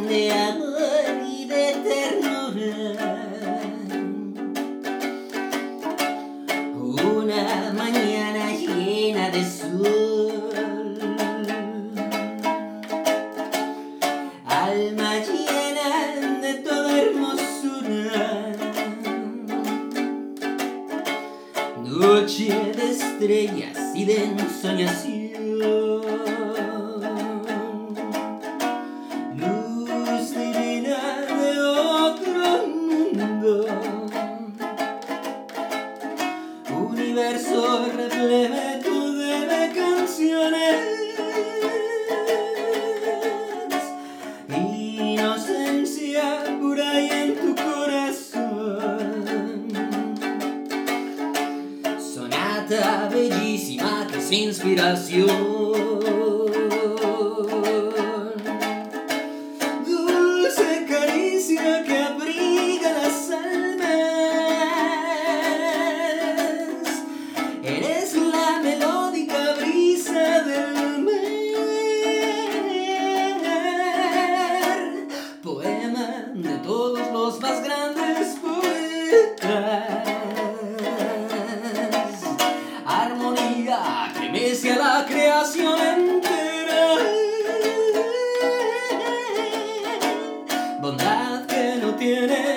de amor y de ternura. Una mañana llena de sol, alma llena de toda hermosura, noche de estrellas y de ensoñación, luz divina de otro mundo, universo repleto de canciones, inocencia pura y en tu corazón, sonata bellísima que es inspiración, dulce caricia que abriga las almas. Eres la melódica brisa del mar, poema de todos los más grandes poetas, armonía que mece la creación entera, bondad que no tiene